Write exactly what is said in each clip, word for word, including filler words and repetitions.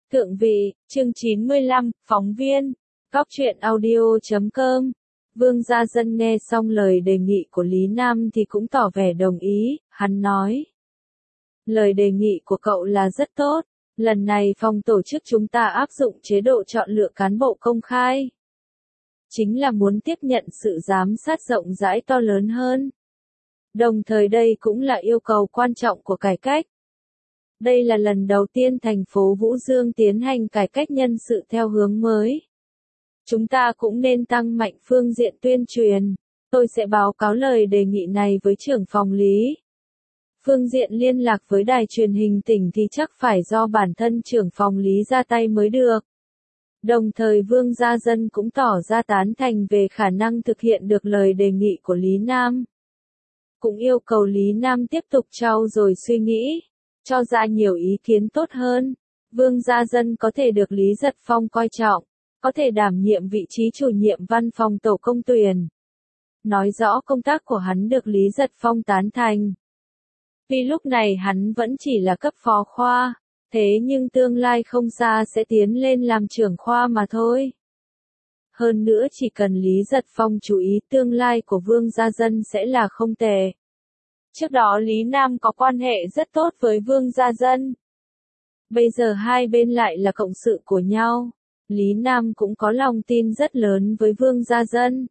Thượng vị, chương chín mươi lăm, phóng viên, Cóc truyện audio chấm com. Vương Gia Dân nghe xong lời đề nghị của Lý Nam thì cũng tỏ vẻ đồng ý, hắn nói. Lời đề nghị của cậu là rất tốt, lần này phòng tổ chức chúng ta áp dụng chế độ chọn lựa cán bộ công khai. Chính là muốn tiếp nhận sự giám sát rộng rãi to lớn hơn. Đồng thời đây cũng là yêu cầu quan trọng của cải cách. Đây là lần đầu tiên thành phố Vũ Dương tiến hành cải cách nhân sự theo hướng mới. Chúng ta cũng nên tăng mạnh phương diện tuyên truyền. Tôi sẽ báo cáo lời đề nghị này với trưởng phòng Lý. Phương diện liên lạc với đài truyền hình tỉnh thì chắc phải do bản thân trưởng phòng Lý ra tay mới được. Đồng thời Vương Gia Dân cũng tỏ ra tán thành về khả năng thực hiện được lời đề nghị của Lý Nam. Cũng yêu cầu Lý Nam tiếp tục trau dồi suy nghĩ, cho ra nhiều ý kiến tốt hơn. Vương Gia Dân có thể được Lý Giật Phong coi trọng, có thể đảm nhiệm vị trí chủ nhiệm văn phòng tổ công tuyển. Nói rõ công tác của hắn được Lý Giật Phong tán thành. Vì lúc này hắn vẫn chỉ là cấp phó khoa, thế nhưng tương lai không xa sẽ tiến lên làm trưởng khoa mà thôi. Hơn nữa chỉ cần Lý Giật Phong chú ý tương lai của Vương Gia Dân sẽ là không tệ. Trước đó Lý Nam có quan hệ rất tốt với Vương Gia Dân. Bây giờ hai bên lại là cộng sự của nhau. Lý Nam cũng có lòng tin rất lớn với Vương Gia Dân.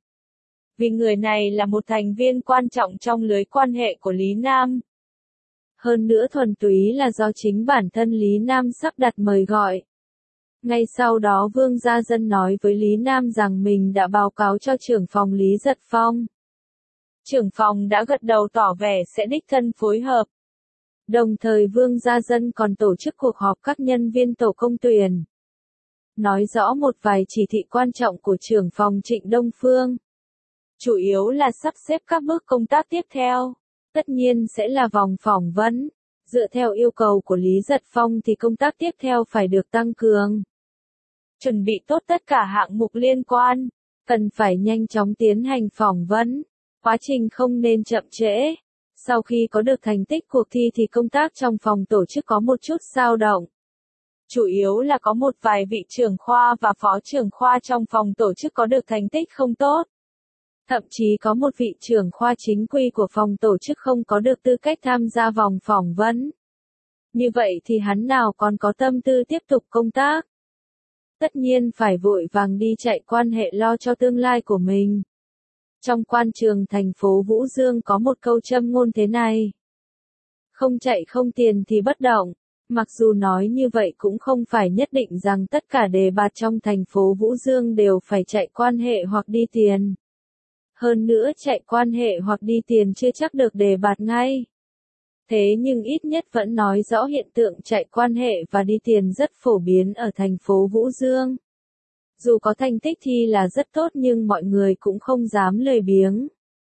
Vì người này là một thành viên quan trọng trong lưới quan hệ của Lý Nam. Hơn nữa thuần túy là do chính bản thân Lý Nam sắp đặt mời gọi. Ngay sau đó Vương Gia Dân nói với Lý Nam rằng mình đã báo cáo cho trưởng phòng Lý Giật Phong. Trưởng phòng đã gật đầu tỏ vẻ sẽ đích thân phối hợp. Đồng thời Vương Gia Dân còn tổ chức cuộc họp các nhân viên tổ công tuyển. Nói rõ một vài chỉ thị quan trọng của trưởng phòng Trịnh Đông Phương. Chủ yếu là sắp xếp các bước công tác tiếp theo. Tất nhiên sẽ là vòng phỏng vấn. Dựa theo yêu cầu của Lý Giật Phong thì công tác tiếp theo phải được tăng cường. Chuẩn bị tốt tất cả hạng mục liên quan. Cần phải nhanh chóng tiến hành phỏng vấn. Quá trình không nên chậm trễ. Sau khi có được thành tích cuộc thi thì công tác trong phòng tổ chức có một chút dao động. Chủ yếu là có một vài vị trưởng khoa và phó trưởng khoa trong phòng tổ chức có được thành tích không tốt. Thậm chí có một vị trưởng khoa chính quy của phòng tổ chức không có được tư cách tham gia vòng phỏng vấn. Như vậy thì hắn nào còn có tâm tư tiếp tục công tác. Tất nhiên phải vội vàng đi chạy quan hệ lo cho tương lai của mình. Trong quan trường thành phố Vũ Dương có một câu châm ngôn thế này. Không chạy không tiền thì bất động. Mặc dù nói như vậy cũng không phải nhất định rằng tất cả đề bạt trong thành phố Vũ Dương đều phải chạy quan hệ hoặc đi tiền. Hơn nữa chạy quan hệ hoặc đi tiền chưa chắc được đề bạt ngay. Thế nhưng ít nhất vẫn nói rõ hiện tượng chạy quan hệ và đi tiền rất phổ biến ở thành phố Vũ Dương. Dù có thành tích thi là rất tốt nhưng mọi người cũng không dám lười biếng.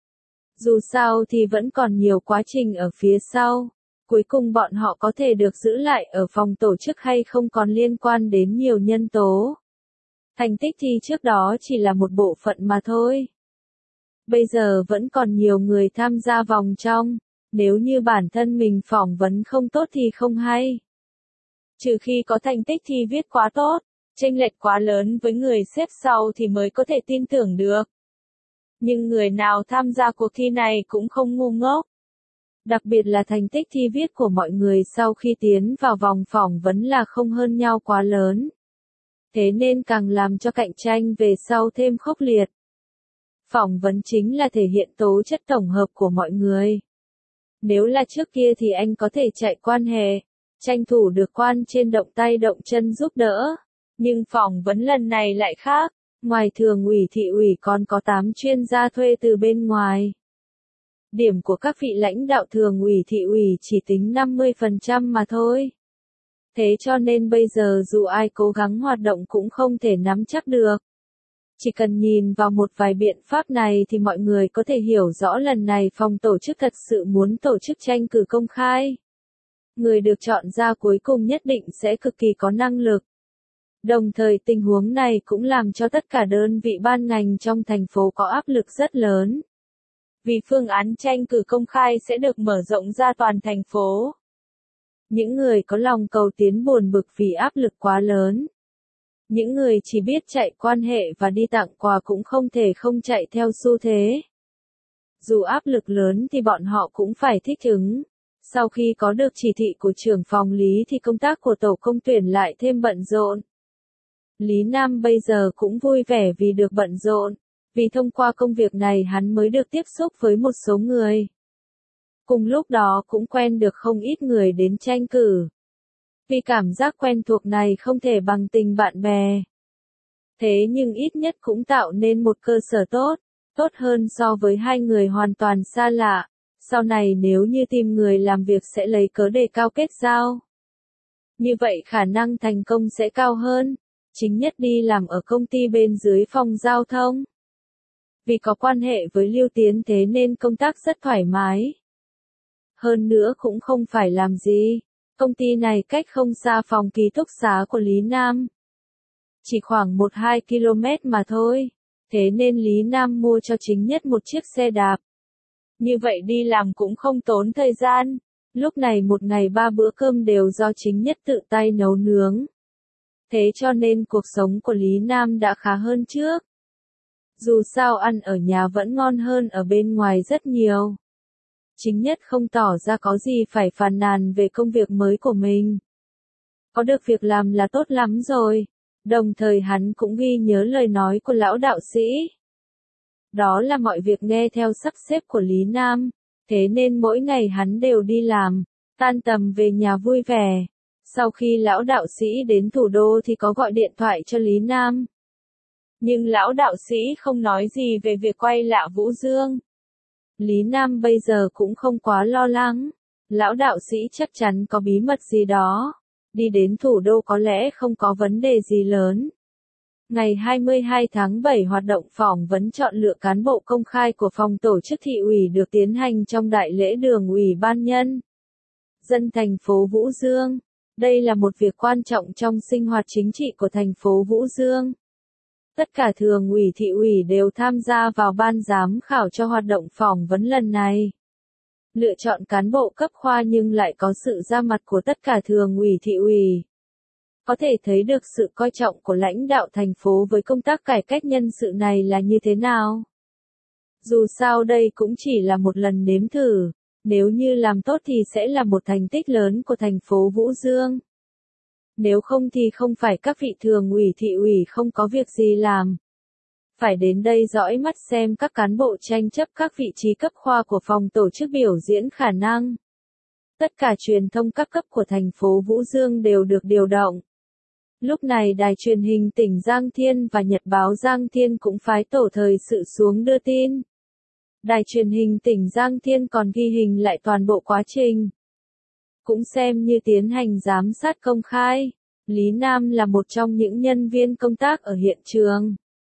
Dù sao thì vẫn còn nhiều quá trình ở phía sau. Cuối cùng bọn họ có thể được giữ lại ở phòng tổ chức hay không còn liên quan đến nhiều nhân tố. Thành tích thi trước đó chỉ là một bộ phận mà thôi. Bây giờ vẫn còn nhiều người tham gia vòng trong. Nếu như bản thân mình phỏng vấn không tốt thì không hay. Trừ khi có thành tích thi viết quá tốt, chênh lệch quá lớn với người xếp sau thì mới có thể tin tưởng được. Nhưng người nào tham gia cuộc thi này cũng không ngu ngốc. Đặc biệt là thành tích thi viết của mọi người sau khi tiến vào vòng phỏng vấn là không hơn nhau quá lớn. Thế nên càng làm cho cạnh tranh về sau thêm khốc liệt. Phỏng vấn chính là thể hiện tố chất tổng hợp của mọi người. Nếu là trước kia thì anh có thể chạy quan hệ, tranh thủ được quan trên động tay động chân giúp đỡ. Nhưng phỏng vấn lần này lại khác, ngoài thường ủy thị ủy còn có tám chuyên gia thuê từ bên ngoài. Điểm của các vị lãnh đạo thường ủy thị ủy chỉ tính năm mươi phần trăm mà thôi. Thế cho nên bây giờ dù ai cố gắng hoạt động cũng không thể nắm chắc được. Chỉ cần nhìn vào một vài biện pháp này thì mọi người có thể hiểu rõ lần này phòng tổ chức thật sự muốn tổ chức tranh cử công khai. Người được chọn ra cuối cùng nhất định sẽ cực kỳ có năng lực. Đồng thời tình huống này cũng làm cho tất cả đơn vị ban ngành trong thành phố có áp lực rất lớn. Vì phương án tranh cử công khai sẽ được mở rộng ra toàn thành phố. Những người có lòng cầu tiến buồn bực vì áp lực quá lớn. Những người chỉ biết chạy quan hệ và đi tặng quà cũng không thể không chạy theo xu thế. Dù áp lực lớn thì bọn họ cũng phải thích ứng. Sau khi có được chỉ thị của trưởng phòng Lý thì công tác của tổ công tuyển lại thêm bận rộn. Lý Nam bây giờ cũng vui vẻ vì được bận rộn, vì thông qua công việc này hắn mới được tiếp xúc với một số người. Cùng lúc đó cũng quen được không ít người đến tranh cử. Vì cảm giác quen thuộc này không thể bằng tình bạn bè. Thế nhưng ít nhất cũng tạo nên một cơ sở tốt, tốt hơn so với hai người hoàn toàn xa lạ. Sau này nếu như tìm người làm việc sẽ lấy cớ đề cao kết giao. Như vậy khả năng thành công sẽ cao hơn. Chính nhất đi làm ở công ty bên dưới phòng giao thông. Vì có quan hệ với Lưu Tiến thế nên công tác rất thoải mái. Hơn nữa cũng không phải làm gì. Công ty này cách không xa phòng ký túc xá của Lý Nam. Chỉ khoảng một đến hai ki lô mét mà thôi. Thế nên Lý Nam mua cho chính nhất một chiếc xe đạp. Như vậy đi làm cũng không tốn thời gian. Lúc này một ngày ba bữa cơm đều do chính nhất tự tay nấu nướng. Thế cho nên cuộc sống của Lý Nam đã khá hơn trước. Dù sao ăn ở nhà vẫn ngon hơn ở bên ngoài rất nhiều. Chính nhất không tỏ ra có gì phải phàn nàn về công việc mới của mình. Có được việc làm là tốt lắm rồi. Đồng thời hắn cũng ghi nhớ lời nói của lão đạo sĩ. Đó là mọi việc nghe theo sắp xếp của Lý Nam. Thế nên mỗi ngày hắn đều đi làm, tan tầm về nhà vui vẻ. Sau khi lão đạo sĩ đến thủ đô thì có gọi điện thoại cho Lý Nam. Nhưng lão đạo sĩ không nói gì về việc quay lại Vũ Dương. Lý Nam bây giờ cũng không quá lo lắng. Lão đạo sĩ chắc chắn có bí mật gì đó. Đi đến thủ đô có lẽ không có vấn đề gì lớn. Ngày hai mươi hai tháng bảy hoạt động phỏng vấn chọn lựa cán bộ công khai của phòng tổ chức thị ủy được tiến hành trong đại lễ đường ủy ban nhân dân thành phố Vũ Dương. Đây là một việc quan trọng trong sinh hoạt chính trị của thành phố Vũ Dương. Tất cả thường ủy thị ủy đều tham gia vào ban giám khảo cho hoạt động phỏng vấn lần này. Lựa chọn cán bộ cấp khoa nhưng lại có sự ra mặt của tất cả thường ủy thị ủy. Có thể thấy được sự coi trọng của lãnh đạo thành phố với công tác cải cách nhân sự này là như thế nào. Dù sao đây cũng chỉ là một lần nếm thử, nếu như làm tốt thì sẽ là một thành tích lớn của thành phố Vũ Dương. Nếu không thì không phải các vị thường ủy thị ủy không có việc gì làm. Phải đến đây dõi mắt xem các cán bộ tranh chấp các vị trí cấp khoa của phòng tổ chức biểu diễn khả năng. Tất cả truyền thông các cấp của thành phố Vũ Dương đều được điều động. Lúc này đài truyền hình tỉnh Giang Thiên và Nhật báo Giang Thiên cũng phái tổ thời sự xuống đưa tin. Đài truyền hình tỉnh Giang Thiên còn ghi hình lại toàn bộ quá trình. Cũng xem như tiến hành giám sát công khai. Lý Nam là một trong những nhân viên công tác ở hiện trường.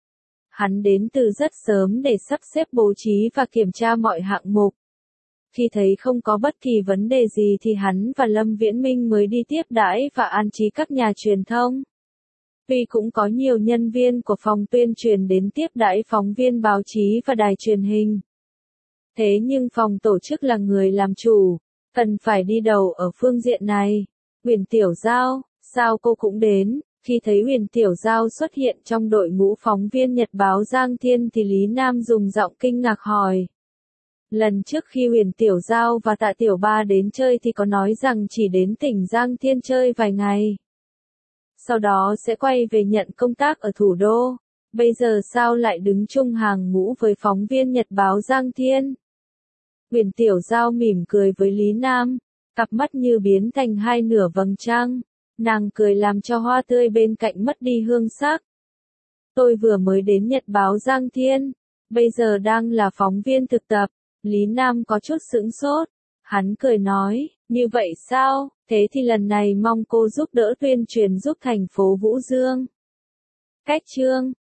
Hắn đến từ rất sớm để sắp xếp bố trí và kiểm tra mọi hạng mục. Khi thấy không có bất kỳ vấn đề gì thì hắn và Lâm Viễn Minh mới đi tiếp đãi và an trí các nhà truyền thông. Vì cũng có nhiều nhân viên của phòng tuyên truyền đến tiếp đãi phóng viên báo chí và đài truyền hình. Thế nhưng phòng tổ chức là người làm chủ, cần phải đi đầu ở phương diện này. Huyền Tiểu Giao, sao cô cũng đến? Khi thấy Huyền Tiểu Giao xuất hiện trong đội ngũ phóng viên Nhật báo Giang Thiên thì Lý Nam dùng giọng kinh ngạc hỏi. Lần trước khi Huyền Tiểu Giao và Tạ Tiểu Ba đến chơi thì có nói rằng chỉ đến tỉnh Giang Thiên chơi vài ngày. Sau đó sẽ quay về nhận công tác ở thủ đô. Bây giờ sao lại đứng chung hàng ngũ với phóng viên Nhật báo Giang Thiên? Huyền Tiểu Giao mỉm cười với Lý Nam, cặp mắt như biến thành hai nửa vầng trăng. Nàng cười làm cho hoa tươi bên cạnh mất đi hương sắc. Tôi vừa mới đến Nhật báo Giang Thiên, bây giờ đang là phóng viên thực tập. Lý Nam có chút sững sốt. Hắn cười nói, như vậy sao, thế thì lần này mong cô giúp đỡ tuyên truyền giúp thành phố Vũ Dương. Cách chương